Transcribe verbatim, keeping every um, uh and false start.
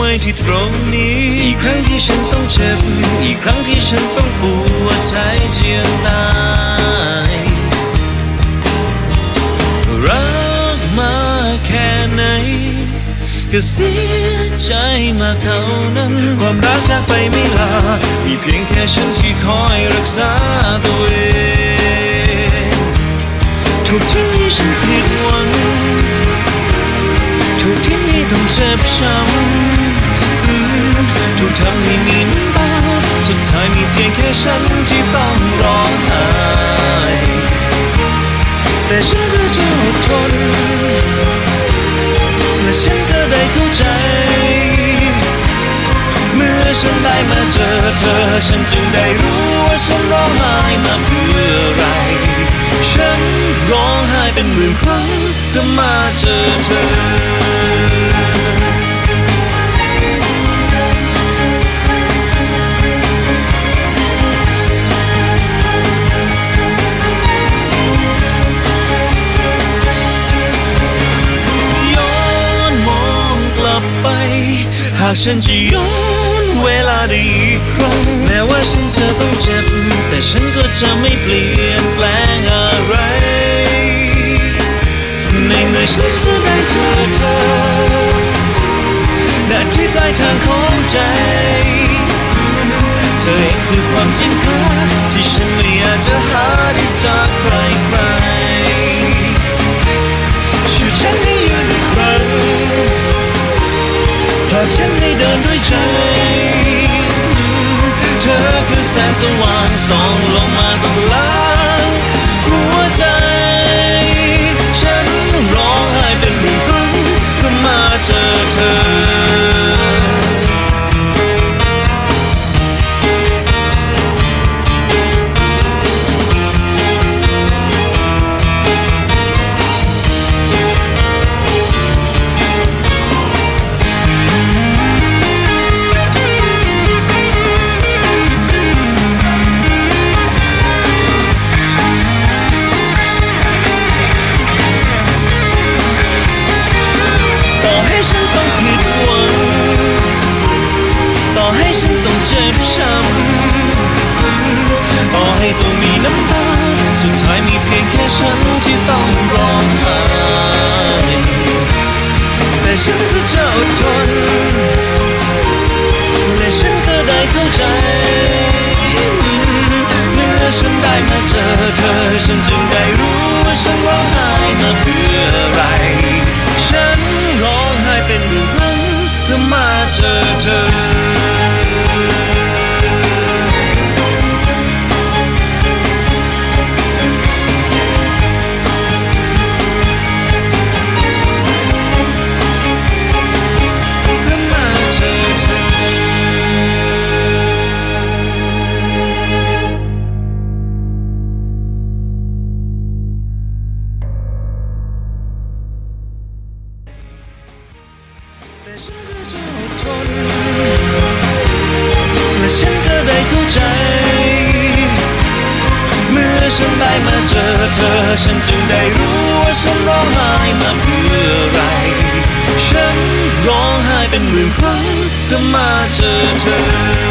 ว้ที่ตรงนี้อีกครั้งที่ฉันต้องเจ็บอีกครั้งที่ฉันต้องปวดใจเจียนตายรักมาแค่ไหนก็เสียใจมากเท่านั้นความรักจากไปไม่ลามีเพียงแค่ฉันที่คอยรักษาตัวเองถูกทิ้งให้ฉันผิดหวังถูกทิ้งให้ต้องเจ็บช้ำถูกทำให้มีน้ำตาสุดท้ายมีเพียงแค่ฉันที่ต้องร้องไห้แต่ฉันก็จะอดทนและฉันก็ได้เข้าใจเมื่อฉันได้มาเจอเธอฉันจึงได้รู้ว่าฉันร้องไห้มาเพื่ออะไรฉันร้องไห้เป็นหมื่นครั้งเพื่อมาเจอเธอหากฉันจะย้อนเวลาได้อีกครั้งแม้ว่าฉันจะต้องเจ็บแต่ฉันก็จะไม่เปลี่ยนแปลงอะไรในเมื่อฉันจะได้เจอเธอณที่ปลายทางของใจเธอเองคือความจริงแท้ที่ฉันไม่อยากจะหาได้จากใครใครช่วยฉันให้ยืนอีกครั้งผลักฉันให้เดินด้วยใจเธอคือแสงสว่างส่องลงมาตรงกลางหัวใจฉันร้องไห้เป็นหมื่นครั้งเพื่อมาเจอเธอเจ็บช้ำต่อให้ต้องมีน้ำตาสุดท้ายมีเพียงแค่ฉันที่ต้องร้องไห้แต่ฉันก็จะอดทนและฉันก็ได้เข้าใจเมื่อฉันได้มาเจอเธอฉันจึงได้รู้ว่าฉันร้องไห้มาเพื่ออะไรฉันร้องไห้เป็นหมื่นครั้งเพื่อมาเจอเธอฉันก็ได้เข้าใจเมื่อฉันได้มาเจอเธอฉันจึงได้รู้ว่าฉันร้องไห้มาเพื่ออะไรฉันร้องไห้เป็นหมื่นครั้งเพื่อมาเจอเธอ